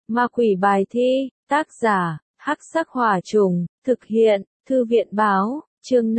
Ma quỷ bài thi, tác giả, Hắc Sắc Hỏa Trùng, thực hiện, Thư viện báo, chương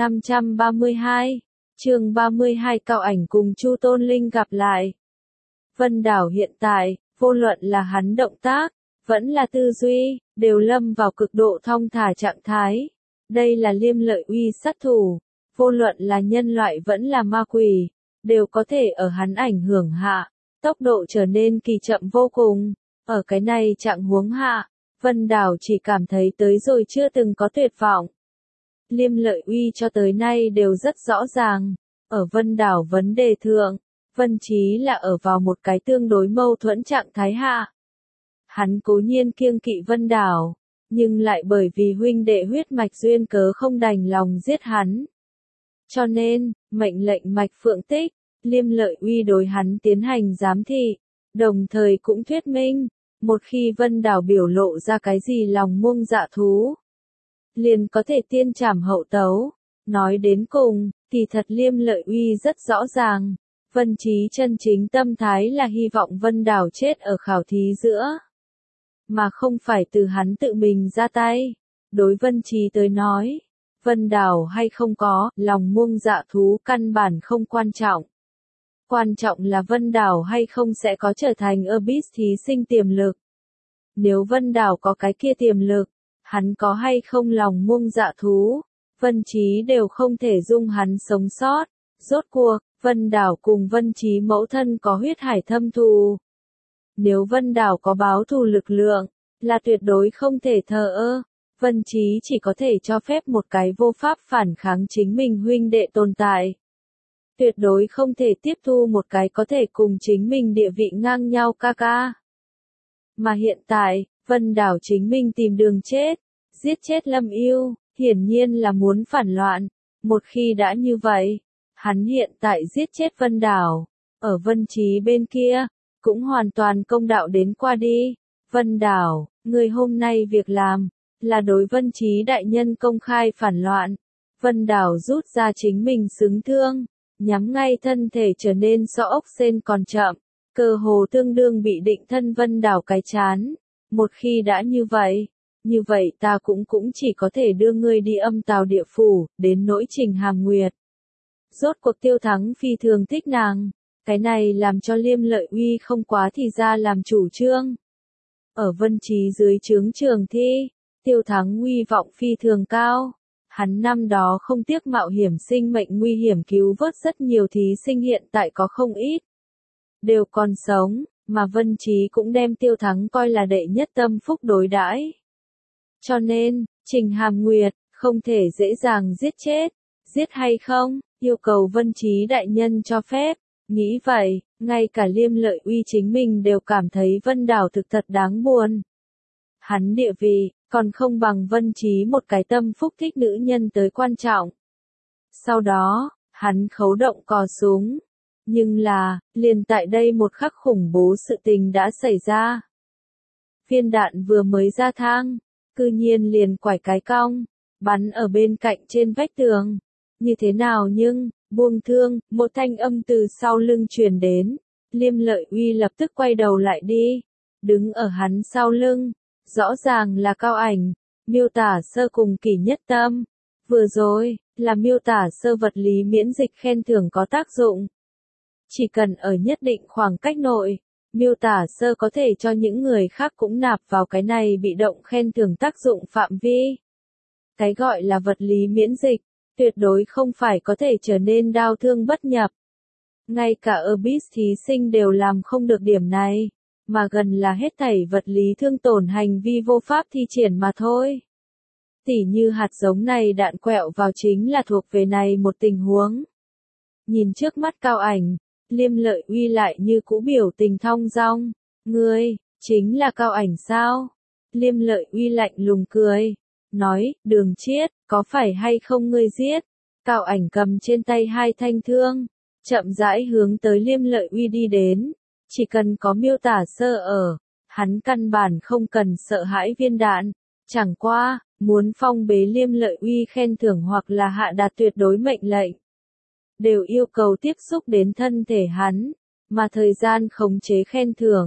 532, chương 32 Cao Ảnh cùng Chu Tôn Linh gặp lại. Vân Đảo hiện tại, vô luận là hắn động tác, vẫn là tư duy, đều lâm vào cực độ thong thả trạng thái. Đây là Liêm Lợi Uy sát thủ, vô luận là nhân loại vẫn là ma quỷ, đều có thể ở hắn ảnh hưởng hạ, tốc độ trở nên kỳ chậm vô cùng. Ở cái này trạng huống hạ, Vân Đảo chỉ cảm thấy tới rồi chưa từng có tuyệt vọng. Liêm Lợi Uy cho tới nay đều rất rõ ràng, ở Vân Đảo vấn đề thượng, Vân Chí là ở vào một cái tương đối mâu thuẫn trạng thái hạ. Hắn cố nhiên kiêng kỵ Vân Đảo, nhưng lại bởi vì huynh đệ huyết mạch duyên cớ không đành lòng giết hắn. Cho nên, mệnh lệnh Mạch Phượng Tích, Liêm Lợi Uy đối hắn tiến hành giám thị, đồng thời cũng thuyết minh, một khi Vân Đảo biểu lộ ra cái gì lòng muông dạ thú, liền có thể tiên trảm hậu tấu. Nói đến cùng, kỳ thật Liêm Lợi Uy rất rõ ràng, Vân Chí chân chính tâm thái là hy vọng Vân Đảo chết ở khảo thí giữa, mà không phải từ hắn tự mình ra tay. Đối Vân Chí tới nói, Vân Đảo hay không có, lòng muông dạ thú căn bản không quan trọng. Quan trọng là Vân Đảo hay không sẽ có trở thành Abyss thí sinh tiềm lực. Nếu Vân Đảo có cái kia tiềm lực, hắn có hay không lòng muông dạ thú, Vân Chí đều không thể dung hắn sống sót. Rốt cuộc, Vân Đảo cùng Vân Chí mẫu thân có huyết hải thâm thù. Nếu Vân Đảo có báo thù lực lượng, là tuyệt đối không thể thờ ơ. Vân Chí chỉ có thể cho phép một cái vô pháp phản kháng chính mình huynh đệ tồn tại. Tuyệt đối không thể tiếp thu một cái có thể cùng chính mình địa vị ngang nhau ca ca. Mà hiện tại, Vân Đảo chính mình tìm đường chết, giết chết Lâm Yêu, hiển nhiên là muốn phản loạn. Một khi đã như vậy, hắn hiện tại giết chết Vân Đảo, ở Vân Chí bên kia, cũng hoàn toàn công đạo đến qua đi. Vân Đảo, người hôm nay việc làm, là đối Vân Chí đại nhân công khai phản loạn. Vân Đảo rút ra chính mình xứng thương, nhắm ngay thân thể trở nên so ốc sên còn chậm, cơ hồ tương đương bị định thân Vân Đảo cái chán. Một khi đã như vậy ta cũng chỉ có thể đưa ngươi đi âm tào địa phủ, đến nỗi Trình Hàm Nguyệt. Rốt cuộc Tiêu Thắng phi thường thích nàng, cái này làm cho Liêm Lợi Uy không quá thì ra làm chủ trương. Ở Vân Chí dưới trướng trường thi, Tiêu Thắng uy vọng phi thường cao. Hắn năm đó không tiếc mạo hiểm sinh mệnh nguy hiểm cứu vớt rất nhiều thí sinh hiện tại có không ít đều còn sống, mà Vân Chí cũng đem Tiêu Thắng coi là đệ nhất tâm phúc đối đãi. Cho nên, Trình Hàm Nguyệt không thể dễ dàng giết chết. Giết hay không, yêu cầu Vân Chí đại nhân cho phép. Nghĩ vậy, ngay cả Liêm Lợi Uy chính mình đều cảm thấy Vân Đảo thực thật đáng buồn. Hắn địa vị, còn không bằng Vân Chí một cái tâm phúc thích nữ nhân tới quan trọng. Sau đó, hắn khấu động cò súng. Nhưng là, liền tại đây một khắc khủng bố sự tình đã xảy ra. Viên đạn vừa mới ra thang, cư nhiên liền quải cái cong, bắn ở bên cạnh trên vách tường. Như thế nào nhưng, buông thương, một thanh âm từ sau lưng truyền đến. Liêm Lợi Uy lập tức quay đầu lại đi. Đứng ở hắn sau lưng, rõ ràng là Cao Ảnh, miêu tả sơ cùng Kỷ Nhất Tâm. Vừa rồi, là miêu tả sơ vật lý miễn dịch khen thưởng có tác dụng. Chỉ cần ở nhất định khoảng cách nội, miêu tả sơ có thể cho những người khác cũng nạp vào cái này bị động khen thưởng tác dụng phạm vi. Cái gọi là vật lý miễn dịch, tuyệt đối không phải có thể trở nên đau thương bất nhập. Ngay cả Abyss thí sinh đều làm không được điểm này, mà gần là hết thảy vật lý thương tổn hành vi vô pháp thi triển mà thôi. Tỉ như hạt giống này đạn quẹo vào chính là thuộc về này một tình huống. Nhìn trước mắt Cao Ảnh, Liêm Lợi Uy lại như cũ biểu tình thong dong. Ngươi, chính là Cao Ảnh sao? Liêm Lợi Uy lạnh lùng cười, nói, Đường Chiết, có phải hay không ngươi giết? Cao Ảnh cầm trên tay hai thanh thương, chậm rãi hướng tới Liêm Lợi Uy đi đến. Chỉ cần có miêu tả sơ ở, hắn căn bản không cần sợ hãi viên đạn. Chẳng qua, muốn phong bế Liêm Lợi Uy khen thưởng hoặc là hạ đạt tuyệt đối mệnh lệnh, đều yêu cầu tiếp xúc đến thân thể hắn, mà thời gian khống chế khen thưởng,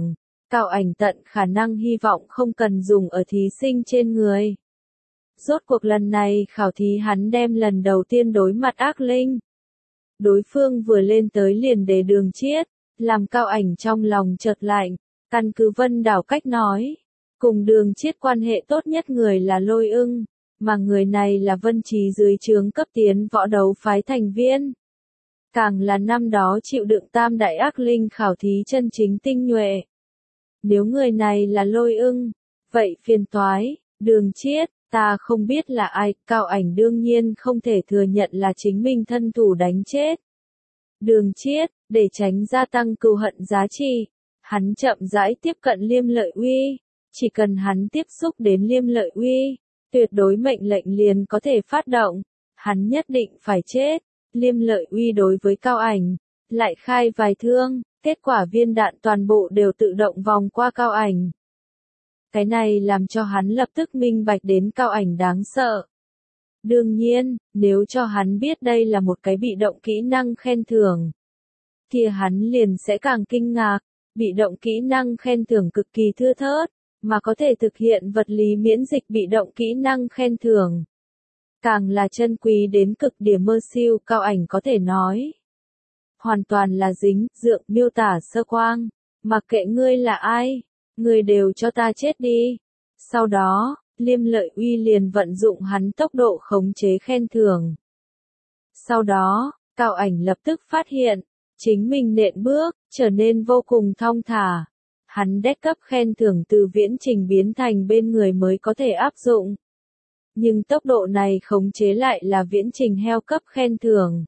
Cao Ảnh tận khả năng hy vọng không cần dùng ở thí sinh trên người. Rốt cuộc lần này khảo thí hắn đem lần đầu tiên đối mặt ác linh. Đối phương vừa lên tới liền để Đường Chiết, làm Cao Ảnh trong lòng chợt lạnh, căn cứ Vân Đảo cách nói. Cùng Đường Chiết quan hệ tốt nhất người là Lôi Ưng, mà người này là Vân Trí dưới trướng cấp tiến võ đấu phái thành viên. Càng là năm đó chịu đựng tam đại ác linh khảo thí chân chính tinh nhuệ. Nếu người này là Lôi Ưng, vậy phiền toái, Đường Chiết, ta không biết là ai, Cao Ảnh đương nhiên không thể thừa nhận là chính mình thân thủ đánh chết. Đường Chiết, để tránh gia tăng cừu hận giá trị, hắn chậm rãi tiếp cận Liêm Lợi Uy, chỉ cần hắn tiếp xúc đến Liêm Lợi Uy, tuyệt đối mệnh lệnh liền có thể phát động, hắn nhất định phải chết. Liêm Lợi Uy đối với Cao Ảnh, lại khai vài thương, kết quả viên đạn toàn bộ đều tự động vòng qua Cao Ảnh. Cái này làm cho hắn lập tức minh bạch đến Cao Ảnh đáng sợ. Đương nhiên, nếu cho hắn biết đây là một cái bị động kỹ năng khen thưởng, kia hắn liền sẽ càng kinh ngạc, bị động kỹ năng khen thưởng cực kỳ thưa thớt, mà có thể thực hiện vật lý miễn dịch bị động kỹ năng khen thưởng. Càng là chân quý đến cực điểm mơ siêu, Cao Ảnh có thể nói. Hoàn toàn là dính, dượng, miêu tả sơ quang, mặc kệ ngươi là ai, ngươi đều cho ta chết đi. Sau đó, Liêm Lợi Uy liền vận dụng hắn tốc độ khống chế khen thưởng. Sau đó, Cao Ảnh lập tức phát hiện, chính mình nện bước, trở nên vô cùng thong thả. Hắn đét cấp khen thưởng từ viễn trình biến thành bên người mới có thể áp dụng. Nhưng tốc độ này khống chế lại là viễn trình heo cấp khen thưởng.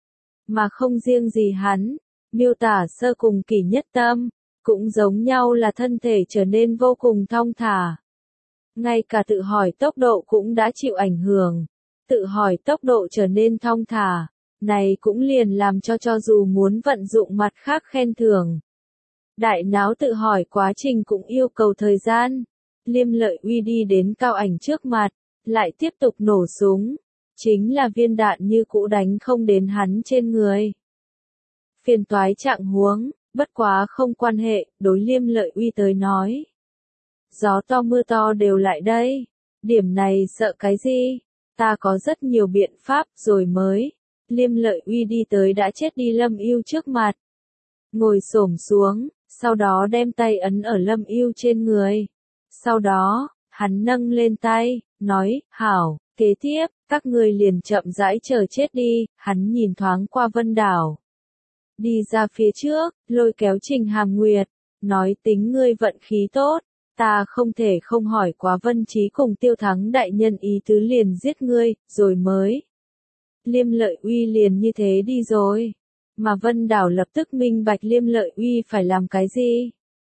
Mà không riêng gì hắn, miêu tả sơ cùng Kỷ Nhất Tâm, cũng giống nhau là thân thể trở nên vô cùng thong thả. Ngay cả tự hỏi tốc độ cũng đã chịu ảnh hưởng. Tự hỏi tốc độ trở nên thong thả, này cũng liền làm cho dù muốn vận dụng mặt khác khen thưởng. Đại não tự hỏi quá trình cũng yêu cầu thời gian. Liêm Lợi Uy đi đến Cao Ảnh trước mặt, lại tiếp tục nổ súng. Chính là viên đạn như cũ đánh không đến hắn trên người. Phiền toái trạng huống, bất quá không quan hệ, đối Liêm Lợi Uy tới nói. Gió to mưa to đều lại đây. Điểm này sợ cái gì? Ta có rất nhiều biện pháp rồi mới. Liêm Lợi Uy đi tới đã chết đi Lâm Ưu trước mặt. Ngồi xổm xuống, sau đó đem tay ấn ở Lâm Ưu trên người. Sau đó, hắn nâng lên tay, nói, hảo, kế tiếp, các ngươi liền chậm rãi chờ chết đi. Hắn nhìn thoáng qua Vân Đảo. Đi ra phía trước, lôi kéo Trình Hàm Nguyệt, nói tính ngươi vận khí tốt. Ta không thể không hỏi quá Vân Trí cùng Tiêu Thắng đại nhân ý tứ liền giết ngươi, rồi mới. Liêm Lợi Uy liền như thế đi rồi. Mà Vân Đảo lập tức minh bạch Liêm Lợi Uy phải làm cái gì.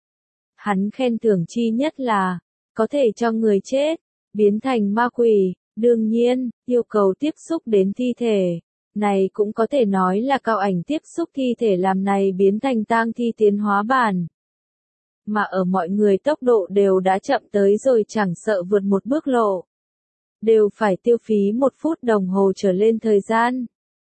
Hắn khen thưởng chi nhất là, có thể cho người chết, biến thành ma quỷ, đương nhiên, yêu cầu tiếp xúc đến thi thể. Này cũng có thể nói là Cao Ảnh tiếp xúc thi thể làm này biến thành tang thi tiến hóa bản. Mà ở mọi người tốc độ đều đã chậm tới rồi chẳng sợ vượt một bước lộ. Đều phải tiêu phí 1 phút đồng hồ trở lên thời gian.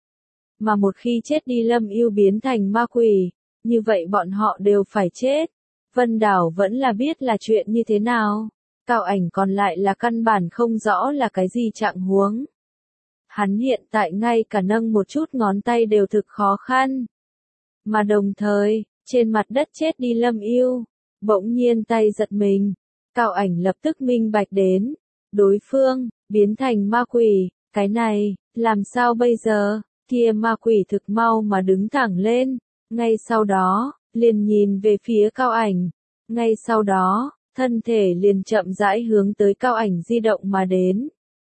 Mà một khi chết đi Lâm Ưu biến thành ma quỷ, như vậy bọn họ đều phải chết. Vân Đảo vẫn là biết là chuyện như thế nào. Cao Ảnh còn lại là căn bản không rõ là cái gì trạng huống. Hắn hiện tại ngay cả nâng một chút ngón tay đều thực khó khăn. Mà đồng thời, trên mặt đất chết đi Lâm Ưu, bỗng nhiên tay giật mình. Cao Ảnh lập tức minh bạch đến. Đối phương, biến thành ma quỷ, cái này, làm sao bây giờ? Kia ma quỷ thực mau mà đứng thẳng lên. Ngay sau đó, liền nhìn về phía Cao Ảnh. Ngay sau đó, thân thể liền chậm rãi hướng tới Cao Ảnh di động mà đến.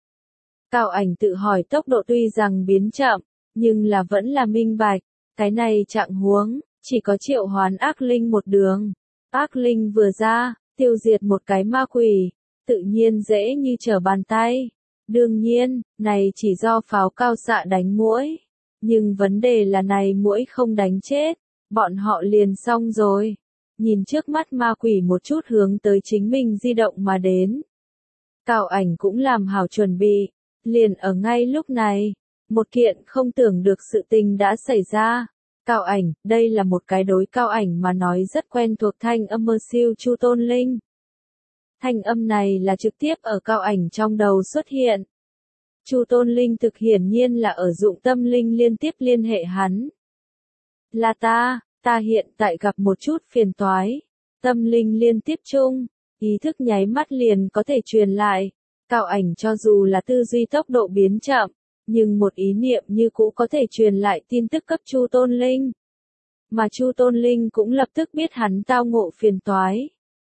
Cao Ảnh tự hỏi tốc độ tuy rằng biến chậm, nhưng là vẫn là minh bạch. Cái này trạng huống, chỉ có triệu hoán ác linh một đường. Ác linh vừa ra, tiêu diệt một cái ma quỷ, tự nhiên dễ như trở bàn tay. Đương nhiên, này chỉ do pháo cao xạ đánh muỗi. Nhưng vấn đề là này muỗi không đánh chết, bọn họ liền xong rồi. Nhìn trước mắt ma quỷ một chút hướng tới chính mình di động mà đến. Cao Ảnh cũng làm hảo chuẩn bị. Liền ở ngay lúc này, một kiện không tưởng được sự tình đã xảy ra. Cao ảnh, đây là một cái đối Cao ảnh mà nói rất quen thuộc thanh âm mơ siêu Chu Tôn Linh. Thanh âm này là trực tiếp ở Cao ảnh trong đầu xuất hiện. Chu Tôn Linh thực hiển nhiên là ở dụng tâm linh liên tiếp liên hệ hắn. Là ta hiện tại gặp một chút phiền toái. Tâm linh liên tiếp chung, ý thức nháy mắt liền có thể truyền lại. Cao ảnh cho dù là tư duy tốc độ biến chậm, nhưng một ý niệm như cũ có thể truyền lại tin tức cấp Chu Tôn Linh. Mà Chu Tôn Linh cũng lập tức biết hắn tao ngộ phiền toái.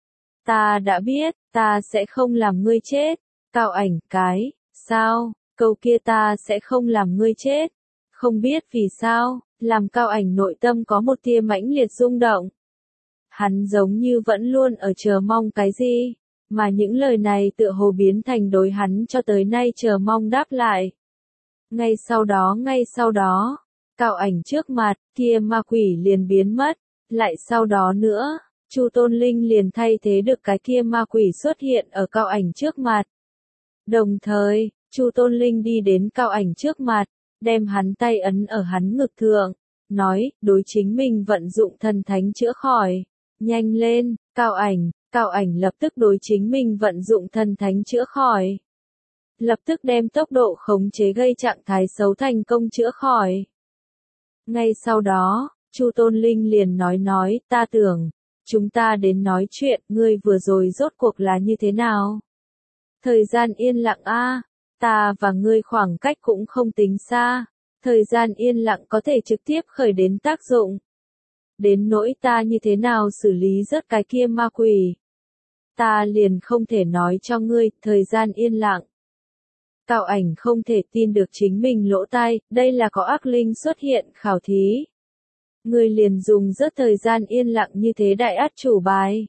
Ta đã biết, ta sẽ không làm ngươi chết. Cao ảnh, sao, câu kia ta sẽ không làm ngươi chết. Không biết vì sao, làm Cao ảnh nội tâm có một tia mãnh liệt rung động. Hắn giống như vẫn luôn ở chờ mong cái gì, mà những lời này tựa hồ biến thành đối hắn cho tới nay chờ mong đáp lại. Ngay sau đó, Cao ảnh trước mặt, kia ma quỷ liền biến mất, lại sau đó nữa, Chu Tôn Linh liền thay thế được cái kia ma quỷ xuất hiện ở Cao ảnh trước mặt. Đồng thời, Chu Tôn Linh đi đến Cao ảnh trước mặt, đem hắn tay ấn ở hắn ngực thượng, nói, đối chính mình vận dụng thần thánh chữa khỏi. Nhanh lên, Cao ảnh lập tức đối chính mình vận dụng thần thánh chữa khỏi. Lập tức đem tốc độ khống chế gây trạng thái xấu thành công chữa khỏi. Ngay sau đó, Chu Tôn Linh liền nói, ta tưởng, chúng ta đến nói chuyện, ngươi vừa rồi rốt cuộc là như thế nào? Thời gian yên lặng ta và ngươi khoảng cách cũng không tính xa, thời gian yên lặng có thể trực tiếp khởi đến tác dụng. Đến nỗi ta như thế nào xử lý rớt cái kia ma quỷ. Ta liền không thể nói cho ngươi, thời gian yên lặng. Cao ảnh không thể tin được chính mình lỗ tai, đây là có ác linh xuất hiện khảo thí. Ngươi liền dùng rớt thời gian yên lặng như thế đại át chủ bài.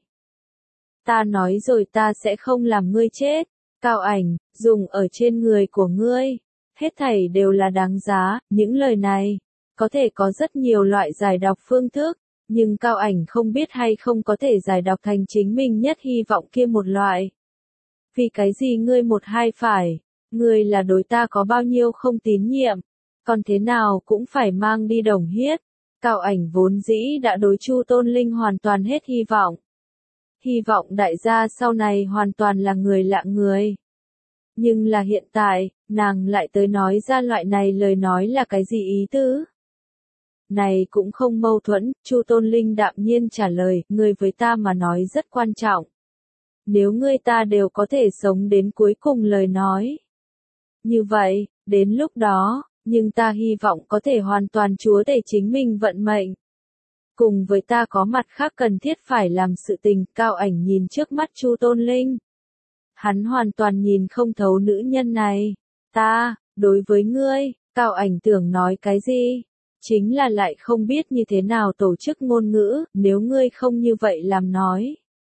Ta nói rồi ta sẽ không làm ngươi chết. Cao ảnh, dùng ở trên người của ngươi. Hết thảy đều là đáng giá, những lời này. Có thể có rất nhiều loại giải đọc phương thức, nhưng Cao ảnh không biết hay không có thể giải đọc thành chính mình nhất hy vọng kia một loại. Vì cái gì ngươi một hai phải, ngươi là đối ta có bao nhiêu không tín nhiệm, còn thế nào cũng phải mang đi đồng hiết. Cao ảnh vốn dĩ đã đối Chu Tôn Linh hoàn toàn hết hy vọng. Hy vọng đại gia sau này hoàn toàn là người lạ người. Nhưng là hiện tại, nàng lại tới nói ra loại này lời nói là cái gì ý tứ? Này cũng không mâu thuẫn, Chu Tôn Linh đạm nhiên trả lời, ngươi với ta mà nói rất quan trọng. Nếu ngươi ta đều có thể sống đến cuối cùng lời nói. Như vậy, đến lúc đó, nhưng ta hy vọng có thể hoàn toàn chúa tể chính mình vận mệnh. Cùng với ta có mặt khác cần thiết phải làm sự tình, Cao ảnh nhìn trước mắt Chu Tôn Linh. Hắn hoàn toàn nhìn không thấu nữ nhân này. Đối với ngươi, Cao ảnh tưởng nói cái gì? Chính là lại không biết như thế nào tổ chức ngôn ngữ, nếu ngươi không như vậy làm nói.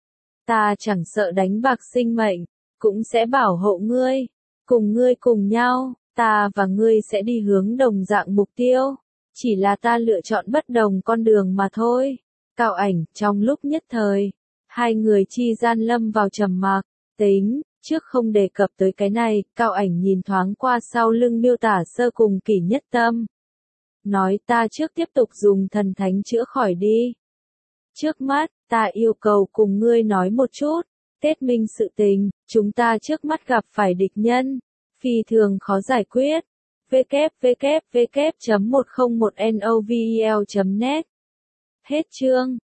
Ta chẳng sợ đánh bạc sinh mệnh, cũng sẽ bảo hộ ngươi. Cùng ngươi cùng nhau, ta và ngươi sẽ đi hướng đồng dạng mục tiêu. Chỉ là ta lựa chọn bất đồng con đường mà thôi. Cao ảnh, trong lúc nhất thời, hai người chi gian lâm vào trầm mặc. Trước không đề cập tới cái này, Cao ảnh nhìn thoáng qua sau lưng miêu tả sơ cùng kỷ nhất tâm. Nói ta trước tiếp tục dùng thần thánh chữa khỏi đi. Trước mắt, ta yêu cầu cùng ngươi nói một chút. Kết minh sự tình, chúng ta trước mắt gặp phải địch nhân. Phi thường khó giải quyết. www.101novel.net Hết chương.